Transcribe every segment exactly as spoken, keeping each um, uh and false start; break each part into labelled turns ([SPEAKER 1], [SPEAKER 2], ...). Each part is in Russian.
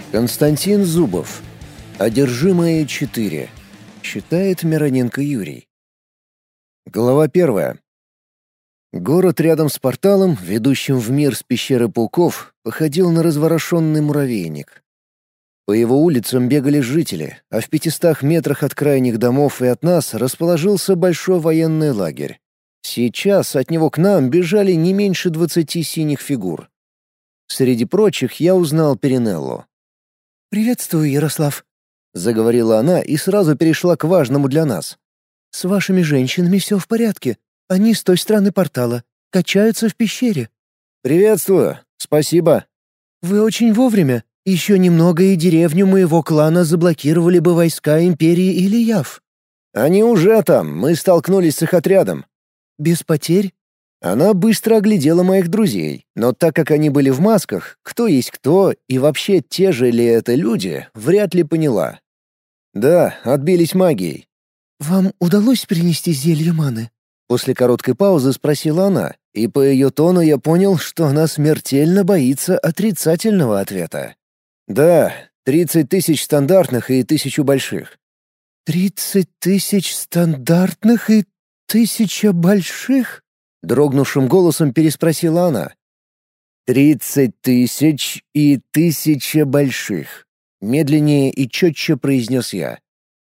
[SPEAKER 1] Константин Зубов. Одержимые четыре. Читает Мироненко Юрий. Глава первая. Город рядом с порталом, ведущим в мир с пещеры пауков, походил на разворошенный муравейник. По его улицам бегали жители, а в пятистах метрах от крайних домов и от нас расположился большой военный лагерь. Сейчас от него к нам бежали не меньше двадцати синих фигур. Среди прочих я узнал Перинеллу.
[SPEAKER 2] «Приветствую, Ярослав»,
[SPEAKER 1] — заговорила она и сразу перешла к важному для нас.
[SPEAKER 2] «С вашими женщинами все в порядке. Они с той стороны портала, качаются в пещере».
[SPEAKER 1] «Приветствую. Спасибо».
[SPEAKER 2] «Вы очень вовремя. Еще немного, и деревню моего клана заблокировали бы войска Империи или Яв».
[SPEAKER 1] «Они уже там. Мы столкнулись с их отрядом».
[SPEAKER 2] «Без потерь?»
[SPEAKER 1] Она быстро оглядела моих друзей, но так как они были в масках, кто есть кто и вообще те же ли это люди, вряд ли поняла. «Да, отбились магией».
[SPEAKER 2] «Вам удалось перенести зелье маны?»
[SPEAKER 1] После короткой паузы спросила она, и по ее тону я понял, что она смертельно боится отрицательного ответа. «Да, тридцать тысяч стандартных и тысячу больших».
[SPEAKER 2] «Тридцать тысяч стандартных и тысяча больших?» — дрогнувшим голосом переспросила она.
[SPEAKER 1] «Тридцать тысяч и тысяча больших», — медленнее и четче произнес я.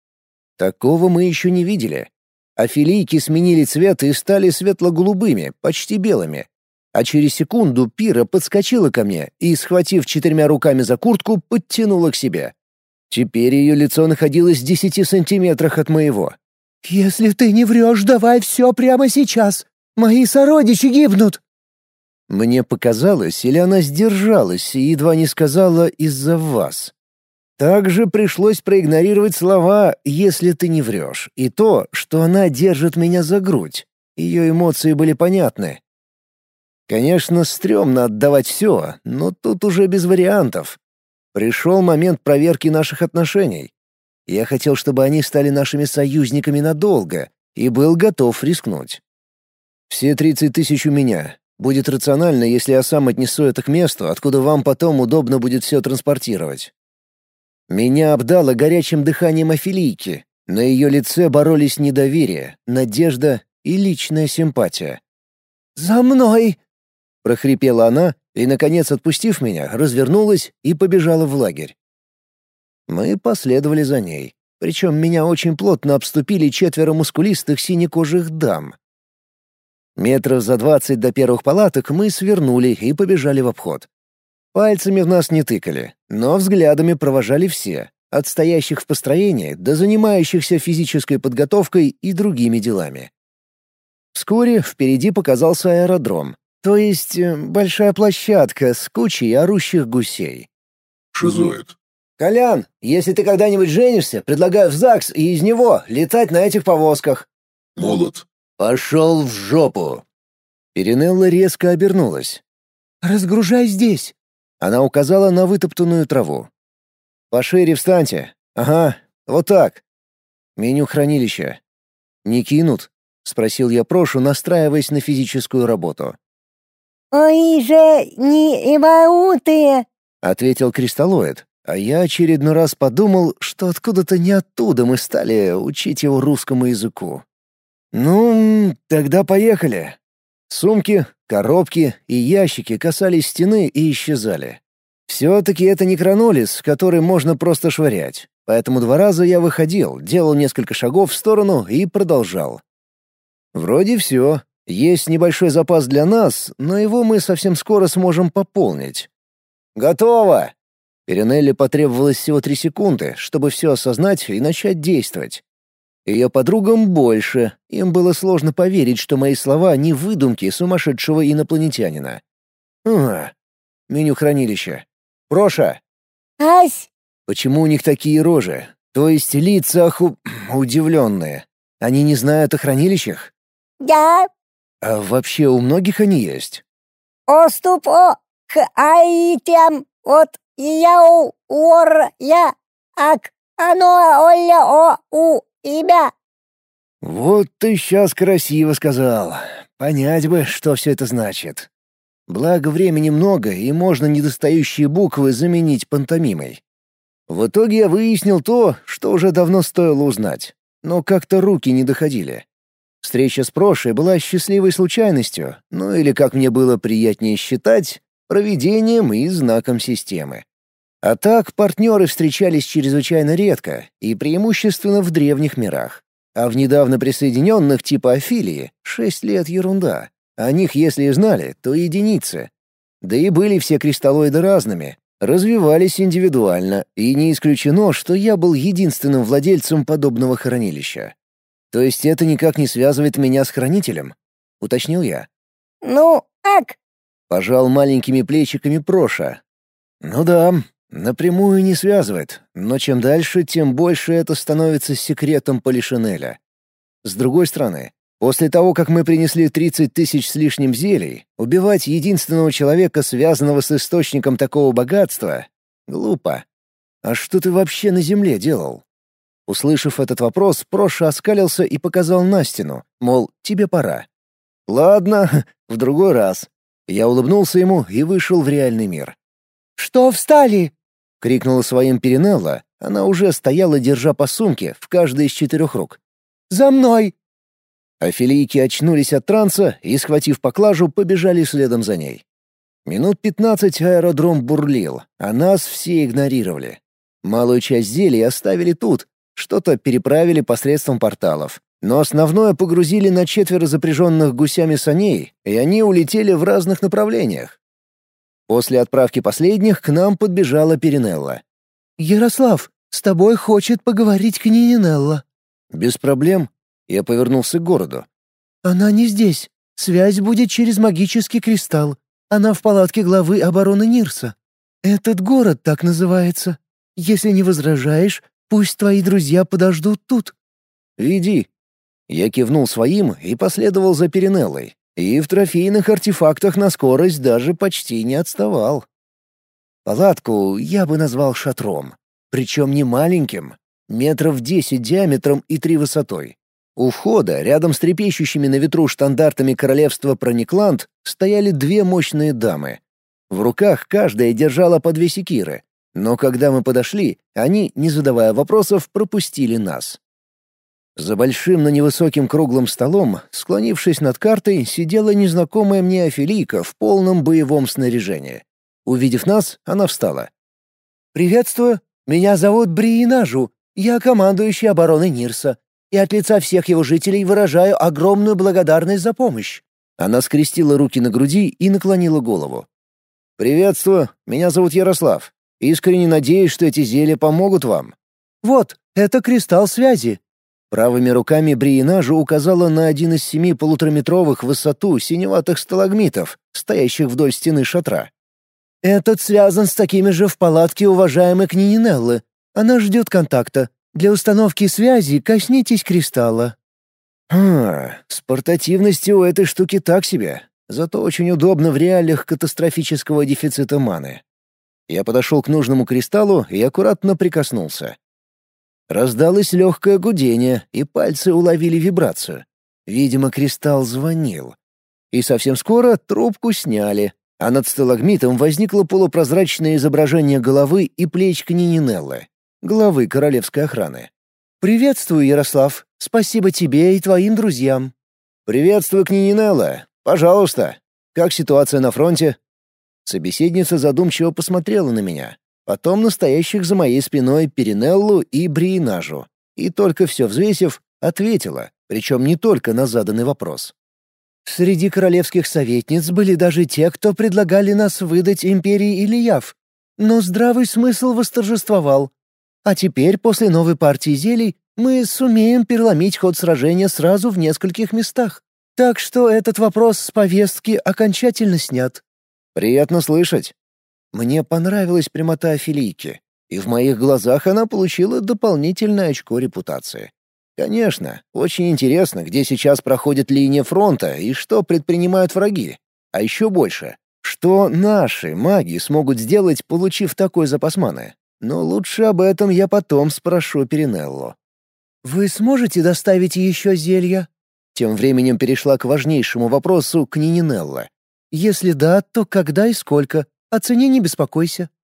[SPEAKER 1] Такого мы еще не видели. Афилийки сменили цвет и стали светло-голубыми, почти белыми. А через секунду Пира подскочила ко мне и, схватив четырьмя руками за куртку, подтянула к себе. Теперь ее лицо находилось в десяти сантиметрах от моего.
[SPEAKER 2] «Если ты не врешь, давай все прямо сейчас. Мои сородичи гибнут!»
[SPEAKER 1] Мне показалось, или она сдержалась и едва не сказала «из-за вас». Также пришлось проигнорировать слова «если ты не врешь» и то, что она держит меня за грудь. Ее эмоции были понятны. Конечно, стрёмно отдавать все, но тут уже без вариантов. Пришел момент проверки наших отношений. Я хотел, чтобы они стали нашими союзниками надолго, и был готов рискнуть. Все тридцать тысяч у меня. Будет рационально, если я сам отнесу это к месту, откуда вам потом удобно будет все транспортировать. Меня обдало горячим дыханием Афилийки. На ее лице боролись недоверие, надежда и личная симпатия.
[SPEAKER 2] «За мной!»
[SPEAKER 1] — прохрипела она и, наконец, отпустив меня, развернулась и побежала в лагерь. Мы последовали за ней. Причем меня очень плотно обступили четверо мускулистых синекожих дам. Метров за двадцать до первых палаток мы свернули и побежали в обход. Пальцами в нас не тыкали, но взглядами провожали все, от стоящих в построении до занимающихся физической подготовкой и другими делами. Вскоре впереди показался аэродром, то есть э, большая площадка с кучей орущих гусей.
[SPEAKER 3] «Шизоид».
[SPEAKER 1] «Колян, если ты когда-нибудь женишься, предлагаю в ЗАГС и из него летать на этих повозках».
[SPEAKER 3] «Молот».
[SPEAKER 1] «Пошел в жопу!» Перинелла резко обернулась.
[SPEAKER 2] «Разгружай здесь!»
[SPEAKER 1] Она указала на вытоптанную траву. «Пошире встаньте. Ага, вот так. Меню хранилища. Не кинут?» — спросил я Прошу, настраиваясь на физическую работу.
[SPEAKER 4] «Ой же не ибаутые!»
[SPEAKER 1] — ответил кристаллоид, а я очередной раз подумал, что откуда-то не оттуда мы стали учить его русскому языку. «Ну, тогда поехали». Сумки, коробки и ящики касались стены и исчезали. Все-таки это не кранолис, который можно просто швырять, поэтому два раза я выходил, делал несколько шагов в сторону и продолжал. Вроде все. Есть небольшой запас для нас, но его мы совсем скоро сможем пополнить. «Готово!» Перинелле потребовалось всего три секунды, чтобы все осознать и начать действовать. Ее подругам больше, им было сложно поверить, что мои слова не выдумки сумасшедшего инопланетянина. А, меню хранилища. Проша.
[SPEAKER 4] «Ась!»
[SPEAKER 1] Почему у них такие рожи? То есть лица оху... удивленные. Они не знают о хранилищах?
[SPEAKER 4] «Да!»
[SPEAKER 1] А вообще у многих они есть?
[SPEAKER 4] «Оступ о к айтем от яу ор я ак оно оля о у имя».
[SPEAKER 1] Вот ты сейчас красиво сказал. Понять бы, что все это значит. Благо времени много, и можно недостающие буквы заменить пантомимой. В итоге я выяснил то, что уже давно стоило узнать, но как-то руки не доходили. Встреча с Прошей была счастливой случайностью, ну или, как мне было приятнее считать, провидением и знаком системы. А так партнеры встречались чрезвычайно редко и преимущественно в древних мирах. А в недавно присоединенных типа Афилии шесть лет ерунда. О них, если и знали, то единицы. Да и были все кристаллоиды разными, развивались индивидуально, и не исключено, что я был единственным владельцем подобного хранилища. То есть это никак не связывает меня с хранителем? Уточнил я.
[SPEAKER 4] Ну, как?
[SPEAKER 1] Пожал маленькими плечиками Проша. Ну да, напрямую не связывает, но чем дальше, тем больше это становится секретом Полишинеля. С другой стороны, после того, как мы принесли тридцать тысяч с лишним зелий, убивать единственного человека, связанного с источником такого богатства, глупо. А что ты вообще на земле делал? Услышав этот вопрос, Проша оскалился и показал на стену, мол, тебе пора. Ладно, в другой раз. Я улыбнулся ему и вышел в реальный мир.
[SPEAKER 2] «Что встали?»
[SPEAKER 1] — крикнула своим Перинелла. Она уже стояла, держа по сумке в каждой из четырех рук.
[SPEAKER 2] «За мной!»
[SPEAKER 1] Афилийки очнулись от транса и, схватив поклажу, побежали следом за ней. Минут пятнадцать аэродром бурлил, а нас все игнорировали. Малую часть зелий оставили тут, что-то переправили посредством порталов. Но основное погрузили на четверо запряженных гусями саней, и они улетели в разных направлениях. После отправки последних к нам подбежала Перинелла.
[SPEAKER 2] «Ярослав, с тобой хочет поговорить княгиня Нелла».
[SPEAKER 1] «Без проблем». Я повернулся к городу.
[SPEAKER 2] «Она не здесь. Связь будет через магический кристалл. Она в палатке главы обороны Нирса. Этот город так называется. Если не возражаешь, пусть твои друзья подождут тут».
[SPEAKER 1] «Веди». Я кивнул своим и последовал за Перинеллой. И в трофейных артефактах на скорость даже почти не отставал. Палатку я бы назвал шатром. Причем не маленьким. Метров десять диаметром и три высотой. У входа, рядом с трепещущими на ветру штандартами королевства Проникланд, стояли две мощные дамы. В руках каждая держала по две секиры. Но когда мы подошли, они, не задавая вопросов, пропустили нас. За большим, но невысоким круглым столом, склонившись над картой, сидела незнакомая мне Афилийка в полном боевом снаряжении. Увидев нас, она встала.
[SPEAKER 2] «Приветствую. Меня зовут Бриинажу. Я командующий обороной Нирса. И от лица всех его жителей выражаю огромную благодарность за помощь».
[SPEAKER 1] Она скрестила руки на груди и наклонила голову. «Приветствую. Меня зовут Ярослав. Искренне надеюсь, что эти зелья помогут вам».
[SPEAKER 2] «Вот, это кристалл связи».
[SPEAKER 1] Правыми руками Бриинажу указала на один из семи полутораметровых в высоту синеватых сталагмитов, стоящих вдоль стены шатра.
[SPEAKER 2] «Этот связан с такими же в палатке уважаемой княгини Неллы. Она ждет контакта. Для установки связи коснитесь кристалла».
[SPEAKER 1] Хм, с портативностью у этой штуки так себе, зато очень удобно в реалиях катастрофического дефицита маны. Я подошел к нужному кристаллу и аккуратно прикоснулся. Раздалось легкое гудение, и пальцы уловили вибрацию. Видимо, кристалл звонил. И совсем скоро трубку сняли, а над сталагмитом возникло полупрозрачное изображение головы и плеч княгини Неллы, главы королевской охраны.
[SPEAKER 2] «Приветствую, Ярослав. Спасибо тебе и твоим друзьям».
[SPEAKER 1] «Приветствую, княгиня Нелла. Пожалуйста. Как ситуация на фронте?» Собеседница задумчиво посмотрела на меня, потом на стоящих за моей спиной Перинеллу и Бриинажу, и только все взвесив, ответила, причем не только на заданный вопрос.
[SPEAKER 2] «Среди королевских советниц были даже те, кто предлагали нас выдать империи Ильяв, но здравый смысл восторжествовал. А теперь, после новой партии зелий, мы сумеем переломить ход сражения сразу в нескольких местах. Так что этот вопрос с повестки окончательно снят».
[SPEAKER 1] «Приятно слышать». Мне понравилась прямота Афилийки, и в моих глазах она получила дополнительное очко репутации. Конечно, очень интересно, где сейчас проходит линия фронта и что предпринимают враги. А еще больше, что наши маги смогут сделать, получив такой запас маны. Но лучше об этом я потом спрошу Перинеллу.
[SPEAKER 2] «Вы сможете доставить еще зелья?»
[SPEAKER 1] Тем временем перешла к важнейшему вопросу княгиня Нелла.
[SPEAKER 2] «Если да, то когда и сколько? О цене не беспокойся».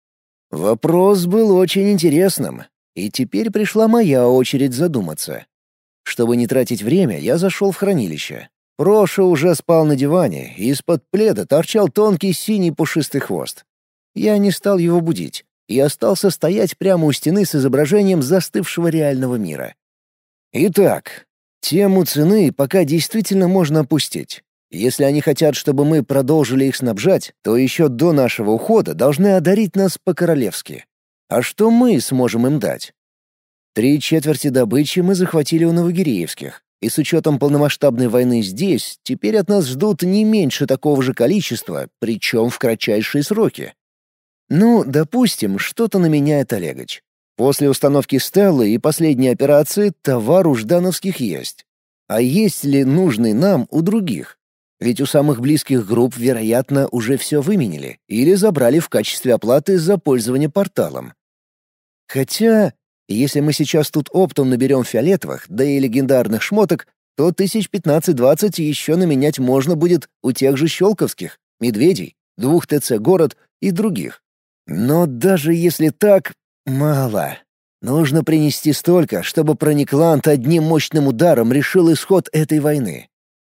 [SPEAKER 1] Вопрос был очень интересным, и теперь пришла моя очередь задуматься. Чтобы не тратить время, я зашел в хранилище. Проша уже спал на диване, и из-под пледа торчал тонкий синий пушистый хвост. Я не стал его будить и остался стоять прямо у стены с изображением застывшего реального мира. Итак, тему цены пока действительно можно опустить. Если они хотят, чтобы мы продолжили их снабжать, то еще до нашего ухода должны одарить нас по-королевски. А что мы сможем им дать? Три четверти добычи мы захватили у новогиреевских, и с учетом полномасштабной войны здесь, теперь от нас ждут не меньше такого же количества, причем в кратчайшие сроки. Ну, допустим, что-то наменяет Олегович. После установки Стеллы и последней операции товар у ждановских есть. А есть ли нужный нам у других? Ведь у самых близких групп, вероятно, уже все выменили или забрали в качестве оплаты за пользование порталом. Хотя, если мы сейчас тут оптом наберем фиолетовых, да и легендарных шмоток, то тысяч пятнадцать-двадцать еще наменять можно будет у тех же щелковских, медведей, двух ТЦ «Город» и других. Но даже если так, мало. Нужно принести столько, чтобы Проникланд одним мощным ударом решил исход этой войны.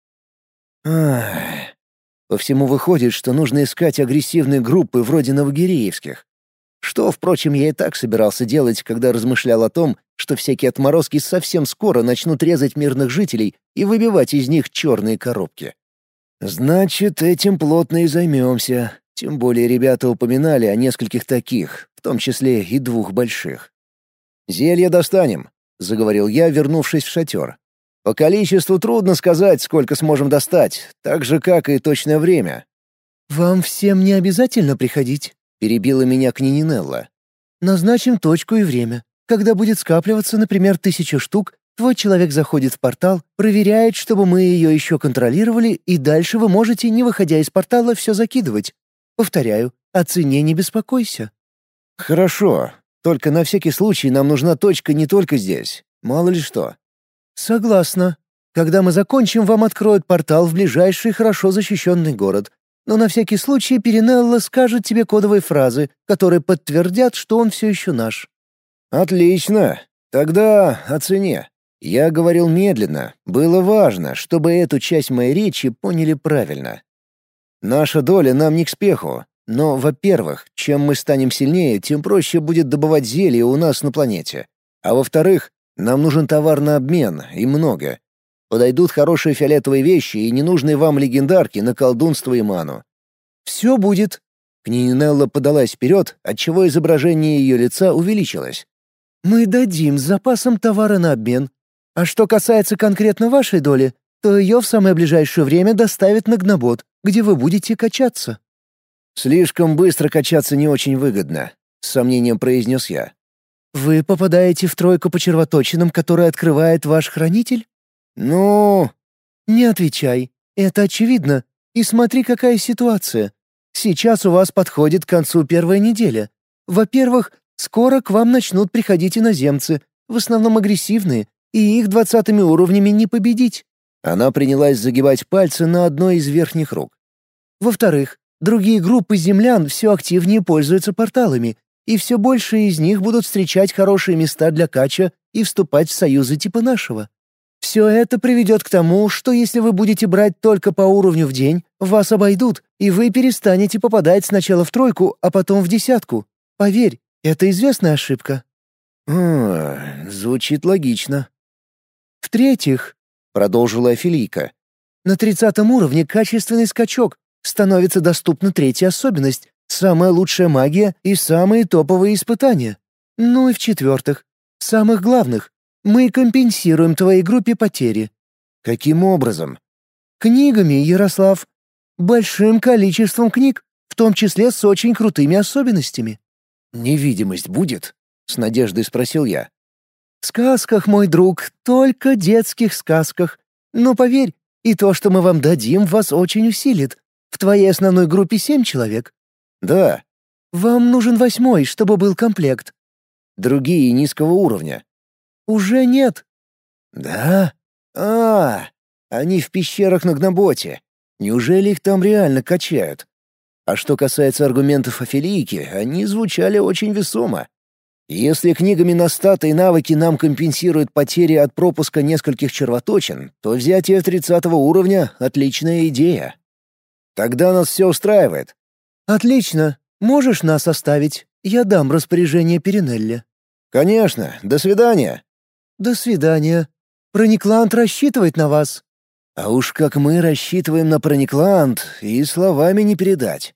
[SPEAKER 1] Ах. По всему выходит, что нужно искать агрессивные группы вроде новогиреевских. Что, впрочем, я и так собирался делать, когда размышлял о том, что всякие отморозки совсем скоро начнут резать мирных жителей и выбивать из них черные коробки. Значит, этим плотно и займемся. Тем более ребята упоминали о нескольких таких, в том числе и двух больших. «Зелья достанем», — заговорил я, вернувшись в шатер. «По количеству трудно сказать, сколько сможем достать, так же, как и точное время».
[SPEAKER 2] «Вам всем не обязательно приходить», — перебила меня Кнининелла. «Назначим точку и время. Когда будет скапливаться, например, тысяча штук, твой человек заходит в портал, проверяет, чтобы мы ее еще контролировали, и дальше вы можете, не выходя из портала, все закидывать. Повторяю, о цене не беспокойся».
[SPEAKER 1] «Хорошо. Только на всякий случай нам нужна точка не только здесь. Мало ли что».
[SPEAKER 2] «Согласна. Когда мы закончим, вам откроют портал в ближайший хорошо защищенный город. Но на всякий случай Перинелла скажет тебе кодовые фразы, которые подтвердят, что он все еще наш».
[SPEAKER 1] «Отлично. Тогда о цене. Я говорил медленно. Было важно, чтобы эту часть моей речи поняли правильно. Наша доля нам не к спеху. Но, во-первых, чем мы станем сильнее, тем проще будет добывать зелья у нас на планете. А во-вторых, нам нужен товар на обмен, и много. Подойдут хорошие фиолетовые вещи и ненужные вам легендарки на колдунство и ману».
[SPEAKER 2] «Все будет».
[SPEAKER 1] Кнининелла подалась вперед, отчего изображение ее лица увеличилось.
[SPEAKER 2] «Мы дадим с запасом товара на обмен. А что касается конкретно вашей доли, то ее в самое ближайшее время доставят на Гнобот, где вы будете качаться».
[SPEAKER 1] «Слишком быстро качаться не очень выгодно», — с сомнением произнес я.
[SPEAKER 2] «Вы попадаете в тройку по червоточинам, которые открывает ваш хранитель?»
[SPEAKER 1] «Ну...»
[SPEAKER 2] «Не отвечай. Это очевидно. И смотри, какая ситуация. Сейчас у вас подходит к концу первая неделя. Во-первых, скоро к вам начнут приходить иноземцы, в основном агрессивные, и их двадцатыми уровнями не победить».
[SPEAKER 1] Она принялась загибать пальцы на одной из верхних рук.
[SPEAKER 2] «Во-вторых, другие группы землян все активнее пользуются порталами, и все больше из них будут встречать хорошие места для кача и вступать в союзы типа нашего. Все это приведет к тому, что если вы будете брать только по уровню в день, вас обойдут, и вы перестанете попадать сначала в тройку, а потом в десятку. Поверь, это известная ошибка».
[SPEAKER 1] «О, звучит логично».
[SPEAKER 2] «В-третьих», — продолжила Афилийка, — «на тридцатом уровне качественный скачок, становится доступна третья особенность — самая лучшая магия и самые топовые испытания. Ну и в-четвертых, самых главных, мы компенсируем твоей группе потери».
[SPEAKER 1] «Каким образом?»
[SPEAKER 2] «Книгами, Ярослав. Большим количеством книг, в том числе с очень крутыми особенностями».
[SPEAKER 1] «Невидимость будет?» — с надеждой спросил я.
[SPEAKER 2] «В сказках, мой друг, только детских сказках. Но поверь, и то, что мы вам дадим, вас очень усилит. В твоей основной группе семь человек».
[SPEAKER 1] «Да».
[SPEAKER 2] «Вам нужен восьмой, чтобы был комплект».
[SPEAKER 1] «Другие низкого уровня».
[SPEAKER 2] «Уже нет».
[SPEAKER 1] «Да? А, они в пещерах на Гноботе. Неужели их там реально качают?» А что касается аргументов о филийке, они звучали очень весомо. Если книгами на статы и навыки нам компенсируют потери от пропуска нескольких червоточин, то взятие тридцатого уровня — отличная идея. Тогда нас все устраивает.
[SPEAKER 2] Отлично. Можешь нас оставить? Я дам распоряжение Перинелле.
[SPEAKER 1] Конечно. До свидания.
[SPEAKER 2] До свидания. Прониклант рассчитывает на вас.
[SPEAKER 1] А уж как мы рассчитываем на Прониклант, и словами не передать.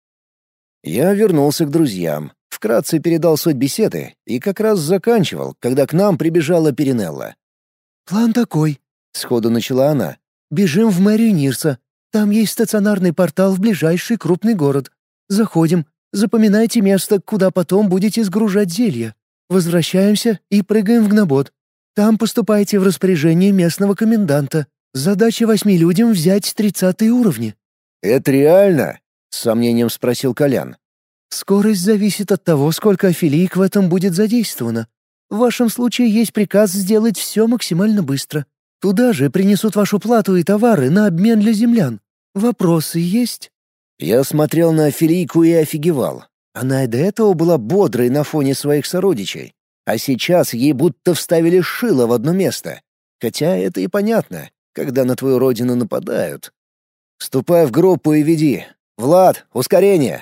[SPEAKER 1] Я вернулся к друзьям, вкратце передал суть беседы и как раз заканчивал, когда к нам прибежала Перинелла.
[SPEAKER 2] «План такой», — сходу начала она. «Бежим в мэрию Нирса. Там есть стационарный портал в ближайший крупный город. Заходим, запоминайте место, куда потом будете сгружать зелья. Возвращаемся и прыгаем в Гнобот. Там поступаете в распоряжение местного коменданта. Задача восьми людям взять тридцатые уровни».
[SPEAKER 1] «Это реально?» — с сомнением спросил Колян.
[SPEAKER 2] «Скорость зависит от того, сколько афилиек в этом будет задействовано. В вашем случае есть приказ сделать все максимально быстро. Туда же принесут вашу плату и товары на обмен для землян. Вопросы есть?»
[SPEAKER 1] Я смотрел на афилийку и офигевал. Она и до этого была бодрой на фоне своих сородичей. А сейчас ей будто вставили шило в одно место. Хотя это и понятно, когда на твою родину нападают. «Вступай в группу и веди. Влад, ускорение!»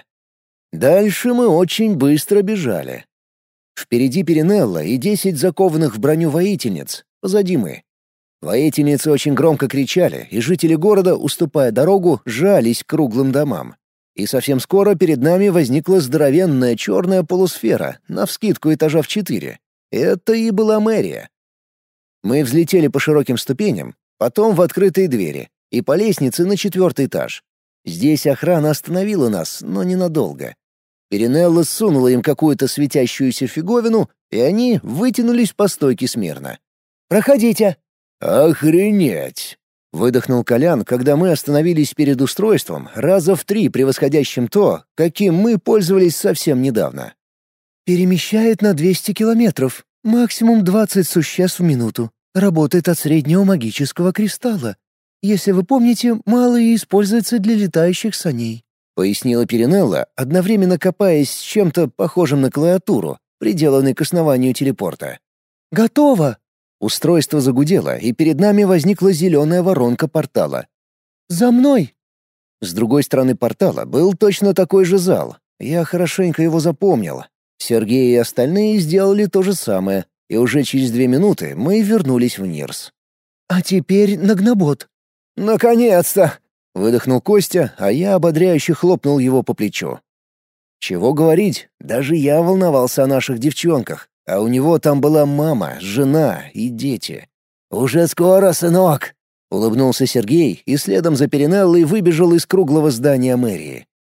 [SPEAKER 1] Дальше мы очень быстро бежали. Впереди Перинелла и десять закованных в броню воительниц. Позади мы. Воительницы очень громко кричали, и жители города, уступая дорогу, жались к круглым домам. И совсем скоро перед нами возникла здоровенная черная полусфера, навскидку этажа в четыре. Это и была мэрия. Мы взлетели по широким ступеням, потом в открытые двери, и по лестнице на четвертый этаж. Здесь охрана остановила нас, но ненадолго. Перинелла сунула им какую-то светящуюся фиговину, и они вытянулись по стойке смирно.
[SPEAKER 2] «Проходите!»
[SPEAKER 1] «Охренеть!» — выдохнул Колян, когда мы остановились перед устройством, раза в три превосходящим то, каким мы пользовались совсем недавно.
[SPEAKER 2] «Перемещает на двести километров, максимум двадцать существ в минуту. Работает от среднего магического кристалла. Если вы помните, малый используется для летающих саней»,
[SPEAKER 1] — пояснила Перинелла, одновременно копаясь с чем-то похожим на клавиатуру, приделанной к основанию телепорта.
[SPEAKER 2] «Готово!»
[SPEAKER 1] Устройство загудело, и перед нами возникла зеленая воронка портала.
[SPEAKER 2] «За мной!»
[SPEAKER 1] С другой стороны портала был точно такой же зал. Я хорошенько его запомнил. Сергей и остальные сделали то же самое, и уже через две минуты мы вернулись в Нирс.
[SPEAKER 2] «А теперь на Гнобот».
[SPEAKER 1] «Наконец-то!» — выдохнул Костя, а я ободряюще хлопнул его по плечу. Чего говорить, даже я волновался о наших девчонках, а у него там была мама, жена и дети. «Уже скоро, сынок!» — улыбнулся Сергей и следом за Перинеллой выбежал из круглого здания мэрии.